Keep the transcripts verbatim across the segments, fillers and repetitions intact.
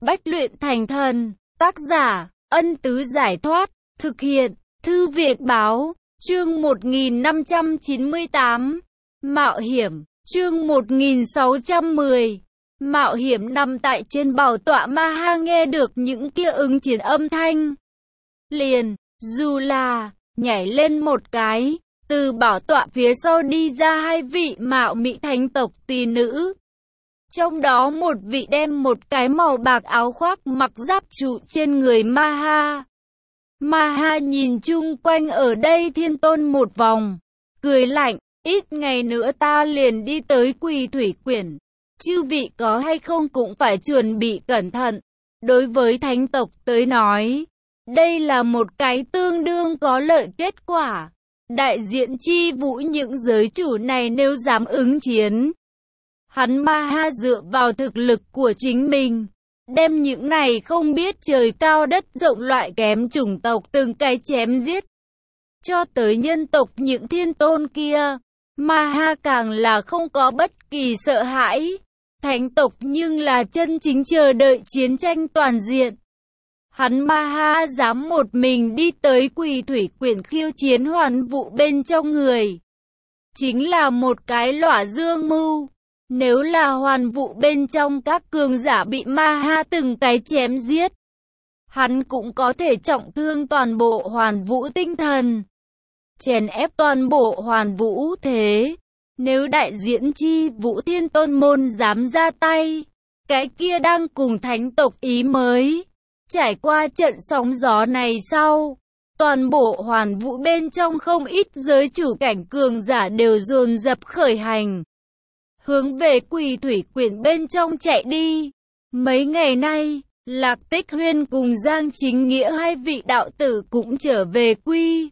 Bách luyện thành thần. Tác giả, Ân Tứ Giải Thoát. Thực hiện, Thư viện Báo. Chương một nghìn năm trăm chín mươi tám. Mạo hiểm. Chương một nghìn sáu trăm mười. Mạo hiểm. Nằm tại trên bảo tọa, Ma Ha nghe được những kia ứng chiến âm thanh. Liền, dù là, nhảy lên một cái, từ bảo tọa phía sau đi ra hai vị mạo mỹ thánh tộc tỷ nữ. Trong đó một vị đem một cái màu bạc áo khoác mặc giáp trụ trên người Ma Ha. Ma Ha nhìn chung quanh ở đây thiên tôn một vòng, cười lạnh, ít ngày nữa ta liền đi tới Quỳ Thủy Quyển. Chư vị có hay không cũng phải chuẩn bị cẩn thận. Đối với thánh tộc tới nói, đây là một cái tương đương có lợi kết quả. Đại diện chi vũ những giới chủ này nếu dám ứng chiến, hắn Ma Ha dựa vào thực lực của chính mình, đem những này không biết trời cao đất rộng loại kém chủng tộc từng cái chém giết. Cho tới nhân tộc những thiên tôn kia, Ma Ha càng là không có bất kỳ sợ hãi. Thánh tộc nhưng là chân chính chờ đợi chiến tranh toàn diện. Hắn Ma Ha dám một mình đi tới Quỳ Thủy Quyển khiêu chiến Hoàn Vũ bên trong người, chính là một cái lỏa dương mưu. Nếu là Hoàn Vũ bên trong các cường giả bị Ma Ha từng cái chém giết, hắn cũng có thể trọng thương toàn bộ Hoàn Vũ tinh thần, chèn ép toàn bộ Hoàn Vũ thế. Nếu đại diễn chi Vũ Thiên Tôn môn dám ra tay, cái kia đang cùng thánh tộc ý mới. Trải qua trận sóng gió này sau, toàn bộ Hoàn Vũ bên trong không ít giới chủ cảnh cường giả đều dồn dập khởi hành, hướng về Quỳ Thủy Quyển bên trong chạy đi. Mấy ngày nay, Lạc Tích Huyên cùng Giang Chính Nghĩa hai vị đạo tử cũng trở về Quy.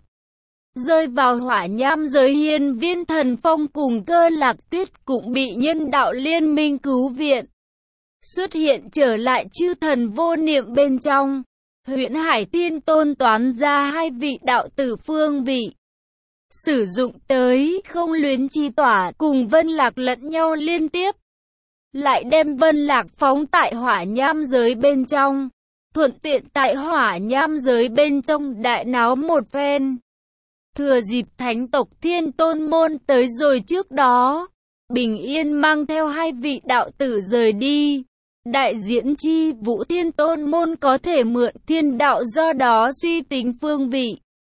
Rơi vào hỏa nham giới Hiên Viên Thần Phong cùng Cơ Lạc Tuyết cũng bị nhân đạo liên minh cứu viện. Xuất hiện trở lại chư thần vô niệm bên trong. Huyễn Hải Thiên Tôn toán ra hai vị đạo tử phương vị, sử dụng tới không luyến chi tỏa cùng Vân Lạc lẫn nhau liên tiếp, lại đem Vân Lạc phóng tại hỏa nham giới bên trong, thuận tiện tại hỏa nham giới bên trong đại náo một phen. Thừa dịp thánh tộc Thiên Tôn môn tới rồi trước đó, bình yên mang theo hai vị đạo tử rời đi. Đại diễn chi Vũ Thiên Tôn môn có thể mượn thiên đạo do đó suy tính phương vị,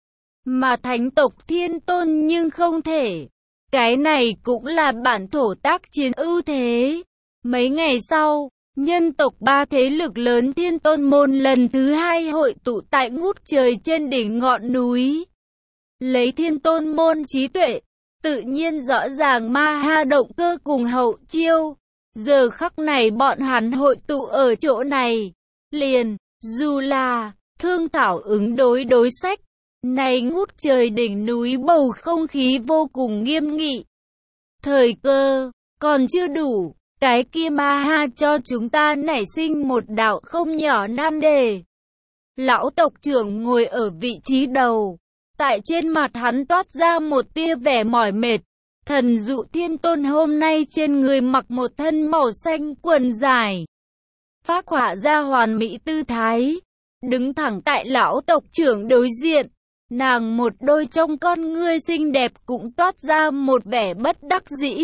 mà thánh tộc Thiên Tôn nhưng không thể. Cái này cũng là bản thổ tác chiến ưu thế. Mấy ngày sau, nhân tộc ba thế lực lớn Thiên Tôn môn lần thứ hai hội tụ tại ngút trời trên đỉnh ngọn núi. Lấy Thiên Tôn môn trí tuệ, tự nhiên rõ ràng Ma Ha động cơ cùng hậu chiêu. Giờ khắc này bọn hắn hội tụ ở chỗ này, liền, dù là, thương thảo ứng đối đối sách. Này ngút trời đỉnh núi bầu không khí vô cùng nghiêm nghị. Thời cơ, còn chưa đủ, cái kia Ma Ha cho chúng ta nảy sinh một đạo không nhỏ nan đề. Lão tộc trưởng ngồi ở vị trí đầu, tại trên mặt hắn toát ra một tia vẻ mỏi mệt. Thần Dụ Thiên Tôn hôm nay trên người mặc một thân màu xanh quần dài, phác họa ra hoàn mỹ tư thái, đứng thẳng tại lão tộc trưởng đối diện. Nàng một đôi trong con ngươi xinh đẹp cũng toát ra một vẻ bất đắc dĩ.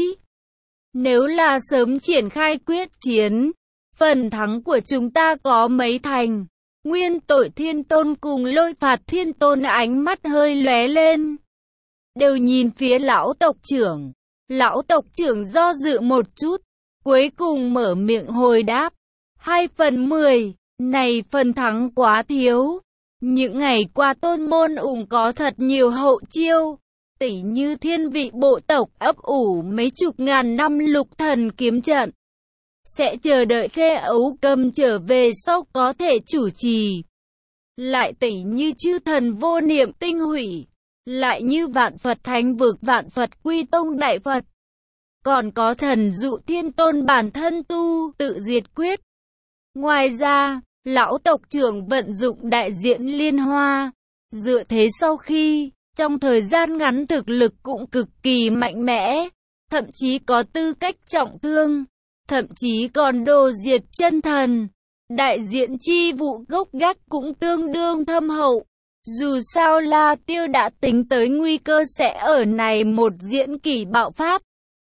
Nếu là sớm triển khai quyết chiến, phần thắng của chúng ta có mấy thành. Nguyên Tội Thiên Tôn cùng Lôi Phạt Thiên Tôn ánh mắt hơi lóe lên, đều nhìn phía lão tộc trưởng. Lão tộc trưởng do dự một chút, cuối cùng mở miệng hồi đáp. Hai phần mười, này phần thắng quá thiếu. Những ngày qua tôn môn ủng có thật nhiều hậu chiêu, tỉ như thiên vị bộ tộc ấp ủ mấy chục ngàn năm lục thần kiếm trận. Sẽ chờ đợi Khê Ấu Cầm trở về sau có thể chủ trì. Lại tỉ như chư thần vô niệm tinh hủy. Lại như Vạn Phật Thánh Vực Vạn Phật Quy Tông Đại Phật. Còn có Thần Dụ Thiên Tôn bản thân tu tự diệt quyết. Ngoài ra, lão tộc trưởng vận dụng đại diện liên hoa. Dựa thế sau khi, trong thời gian ngắn thực lực cũng cực kỳ mạnh mẽ. Thậm chí có tư cách trọng thương. Thậm chí còn đồ diệt chân thần. đại diện chi vụ gốc gác cũng tương đương thâm hậu. Dù sao La Tiêu đã tính tới nguy cơ sẽ ở này một diễn kỷ bạo phát.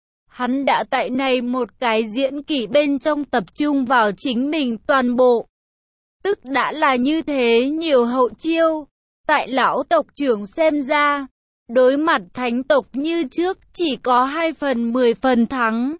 Hắn đã tại này một cái diễn kỷ bên trong tập trung vào chính mình toàn bộ. Tức đã là như thế nhiều hậu chiêu. Tại lão tộc trưởng xem ra, đối mặt thánh tộc như trước chỉ có hai phần mười phần thắng.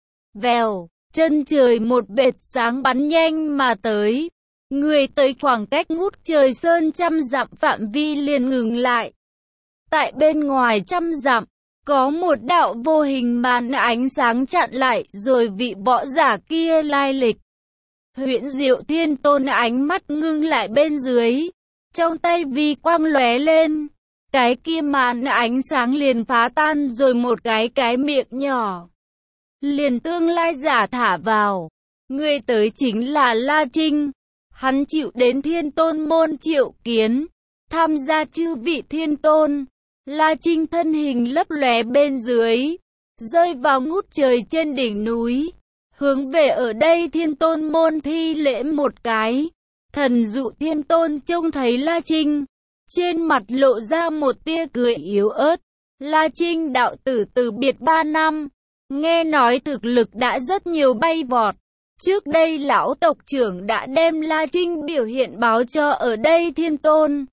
Vèo, chân trời một vệt sáng bắn nhanh mà tới. Người tới khoảng cách ngút trời sơn trăm dặm phạm vi liền ngừng lại. Tại bên ngoài trăm dặm, có một đạo vô hình màn ánh sáng chặn lại rồi vị võ giả kia lai lịch. Huyễn Diệu Thiên Tôn ánh mắt ngưng lại bên dưới. Trong tay vi quang lóe lên. Cái kia màn ánh sáng liền phá tan rồi một cái cái miệng nhỏ. Liền tương lai giả thả vào. Người tới chính là La Trinh. Hắn chịu đến Thiên Tôn môn triệu kiến. Tham gia chư vị Thiên Tôn. La Trinh thân hình lấp lóe bên dưới. Rơi vào ngút trời trên đỉnh núi. Hướng về ở đây Thiên Tôn môn thi lễ một cái. Thần Dụ Thiên Tôn trông thấy La Trinh. Trên mặt lộ ra một tia cười yếu ớt. La Trinh đạo tử từ biệt ba năm. Nghe nói thực lực đã rất nhiều bay vọt. Trước đây lão tộc trưởng đã đem La Trinh biểu hiện báo cho ở đây Thiên Tôn.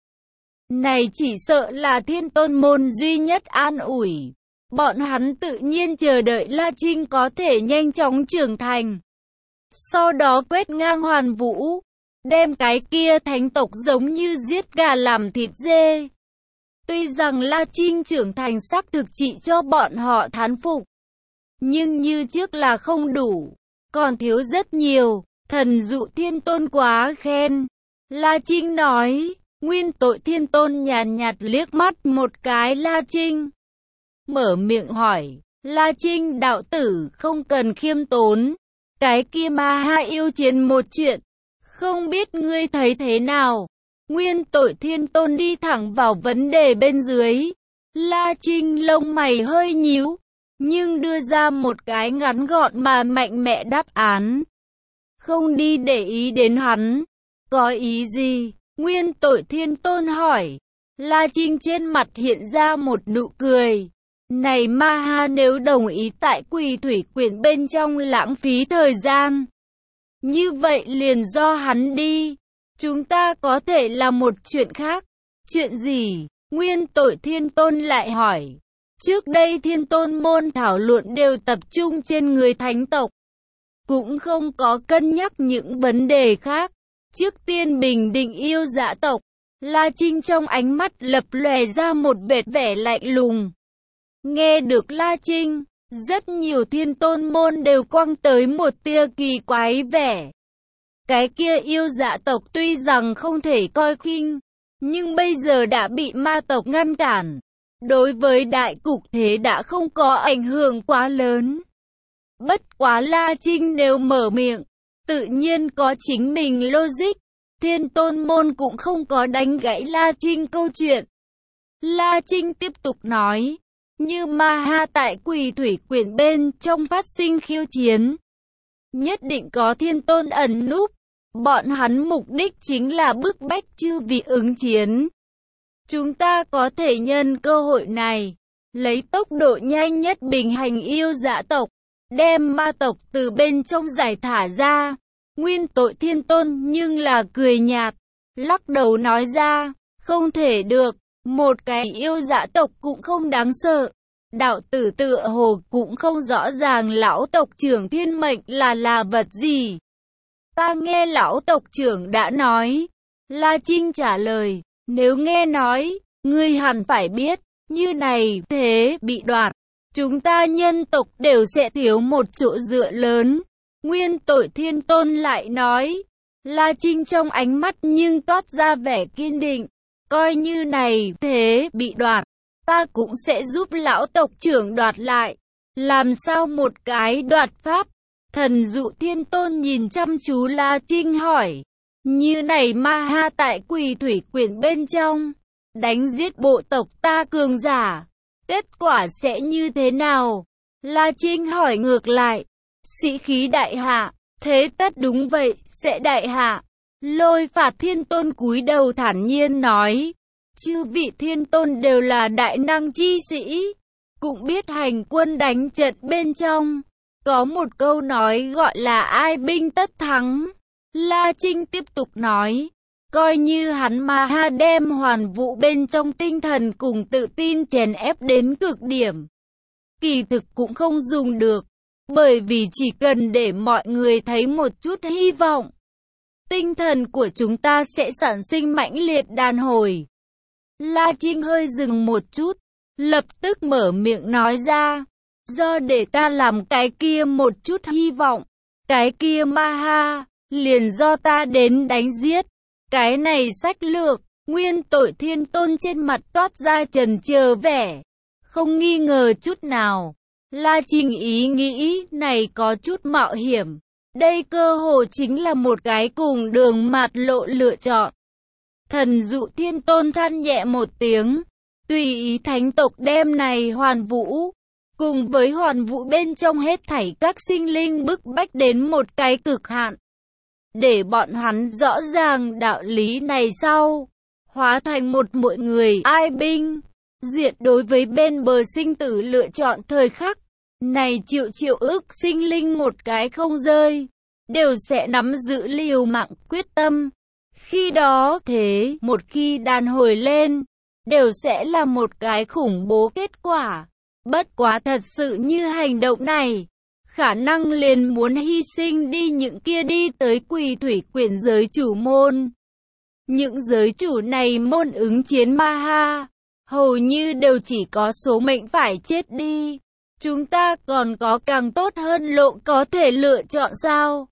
Này chỉ sợ là Thiên Tôn môn duy nhất an ủi. Bọn hắn tự nhiên chờ đợi La Trinh có thể nhanh chóng trưởng thành. Sau đó quét ngang hoàn vũ. Đem cái kia thánh tộc giống như giết gà làm thịt dê. Tuy rằng La Trinh trưởng thành xác thực trị cho bọn họ thán phục. Nhưng như trước là không đủ. Còn thiếu rất nhiều. Thần Dụ Thiên Tôn quá khen. La Trinh nói. Nguyên Tội Thiên Tôn nhàn nhạt liếc mắt một cái La Trinh. Mở miệng hỏi. La Trinh đạo tử không cần khiêm tốn. Cái kia ma ha yêu chiến một chuyện. Không biết ngươi thấy thế nào? Nguyên Tội Thiên Tôn đi thẳng vào vấn đề bên dưới. La Trinh lông mày hơi nhíu. Nhưng đưa ra một cái ngắn gọn mà mạnh mẽ đáp án. Không đi để ý đến hắn. Có ý gì? Nguyên Tội Thiên Tôn hỏi. La Trinh trên mặt hiện ra một nụ cười. Này ma ha nếu đồng ý tại Quỳ Thủy Quyển bên trong lãng phí thời gian. Như vậy liền do hắn đi. Chúng ta có thể làm một chuyện khác. Chuyện gì? Nguyên Tội Thiên Tôn lại hỏi. Trước đây Thiên Tôn môn thảo luận đều tập trung trên người thánh tộc. Cũng không có cân nhắc những vấn đề khác. Trước tiên bình định yêu dã tộc. La Trinh trong ánh mắt lập lòe ra một vệt vẻ lạnh lùng. Nghe được La Trinh, rất nhiều Thiên Tôn môn đều quăng tới một tia kỳ quái vẻ. Cái kia yêu dã tộc tuy rằng không thể coi khinh, nhưng bây giờ đã bị ma tộc ngăn cản. Đối với đại cục thế đã không có ảnh hưởng quá lớn. Bất quá La Trinh nếu mở miệng, tự nhiên có chính mình logic. Thiên Tôn môn cũng không có đánh gãy La Trinh câu chuyện. La Trinh tiếp tục nói. Như ma ha tại Quỳ Thủy Quyển bên trong phát sinh khiêu chiến. Nhất định có Thiên Tôn ẩn núp. Bọn hắn mục đích chính là bức bách chư vị ứng chiến. Chúng ta có thể nhân cơ hội này, lấy tốc độ nhanh nhất bình hành yêu dã tộc, đem ma tộc từ bên trong giải thả ra. Nguyên Tội Thiên Tôn nhưng là cười nhạt, lắc đầu nói ra, không thể được, một cái yêu dã tộc cũng không đáng sợ. Đạo tử tựa hồ cũng không rõ ràng lão tộc trưởng thiên mệnh là là vật gì. Ta nghe lão tộc trưởng đã nói. La Trinh trả lời, nếu nghe nói, ngươi hẳn phải biết, như này thế bị đoạt, chúng ta nhân tộc đều sẽ thiếu một chỗ dựa lớn. Nguyên Tội Thiên Tôn lại nói. La Trinh trong ánh mắt nhưng toát ra vẻ kiên định, coi như này thế bị đoạt, ta cũng sẽ giúp lão tộc trưởng đoạt lại. Làm sao một cái đoạt pháp? Thần Dụ Thiên Tôn nhìn chăm chú La Trinh hỏi. Như này ma ha tại Quỳ Thủy Quyển bên trong, đánh giết bộ tộc ta cường giả, kết quả sẽ như thế nào? La Trinh hỏi ngược lại. Sĩ khí đại hạ, Thế tất đúng vậy, sẽ đại hạ. Lôi Phạt Thiên Tôn cúi đầu thản nhiên nói, chư vị thiên tôn đều là đại năng chi sĩ, cũng biết hành quân đánh trận bên trong. Có một câu nói gọi là ai binh tất thắng. La Trinh tiếp tục nói, coi như hắn Ma Ha đem Hoàn Vũ bên trong tinh thần cùng tự tin chèn ép đến cực điểm, kỳ thực cũng không dùng được, bởi vì chỉ cần để mọi người thấy một chút hy vọng, tinh thần của chúng ta sẽ sản sinh mãnh liệt đàn hồi. La Trinh hơi dừng một chút, lập tức mở miệng nói ra, do để ta làm cái kia một chút hy vọng, cái kia Ma Ha, liền do ta đến đánh giết. Cái này sách lược, Nguyên Tội Thiên Tôn trên mặt toát ra trần trờ vẻ, không nghi ngờ chút nào. La Trinh ý nghĩ này có chút mạo hiểm, đây cơ hồ chính là một cái cùng đường mạt lộ lựa chọn. Thần Dụ Thiên Tôn than nhẹ một tiếng, tùy ý thánh tộc đem này Hoàn Vũ, cùng với Hoàn Vũ bên trong hết thảy các sinh linh bức bách đến một cái cực hạn. Để bọn hắn rõ ràng đạo lý này sau, hóa thành một mọi người ai binh, diệt đối với bên bờ sinh tử lựa chọn thời khắc. Này triệu triệu ức sinh linh một cái không rơi, đều sẽ nắm giữ liều mạng quyết tâm. Khi đó thế, một khi đàn hồi lên, đều sẽ là một cái khủng bố kết quả. Bất quá thật sự như hành động này, khả năng liền muốn hy sinh đi những kia đi tới Quỳ Thủy Quyển giới chủ môn. Những giới chủ này môn ứng chiến Ma Ha, hầu như đều chỉ có số mệnh phải chết đi. Chúng ta còn có càng tốt hơn lộ có thể lựa chọn sao?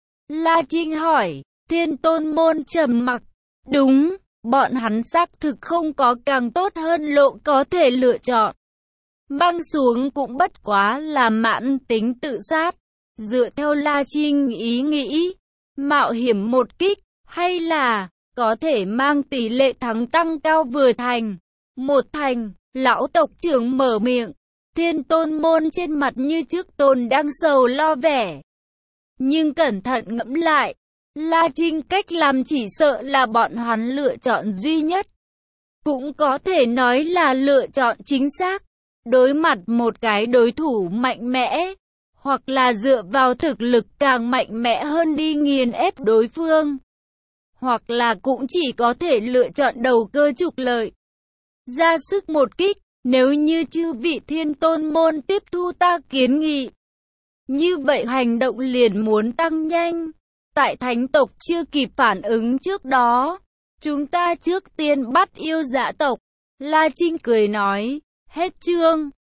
La Trinh hỏi. Thiên Tôn môn trầm mặc. Đúng, bọn hắn xác thực không có càng tốt hơn lộ có thể lựa chọn. Băng xuống cũng bất quá là mãn tính tự sát. Dựa theo La Trinh ý nghĩ, mạo hiểm một kích, hay là có thể mang tỷ lệ thắng tăng cao vừa thành. Một thành, lão tộc trưởng mở miệng. Thiên Tôn môn trên mặt như trước tôn đang sầu lo vẻ. Nhưng cẩn thận ngẫm lại, La Trinh cách làm chỉ sợ là bọn hắn lựa chọn duy nhất. Cũng có thể nói là lựa chọn chính xác. Đối mặt một cái đối thủ mạnh mẽ, hoặc là dựa vào thực lực càng mạnh mẽ hơn đi nghiền ép đối phương, hoặc là cũng chỉ có thể lựa chọn đầu cơ trục lợi, ra sức một kích. Nếu như chư vị Thiên Tôn môn tiếp thu ta kiến nghị, như vậy hành động liền muốn tăng nhanh. Tại thánh tộc chưa kịp phản ứng trước đó, chúng ta trước tiên bắt yêu dã tộc. La Trinh cười nói, hết chương.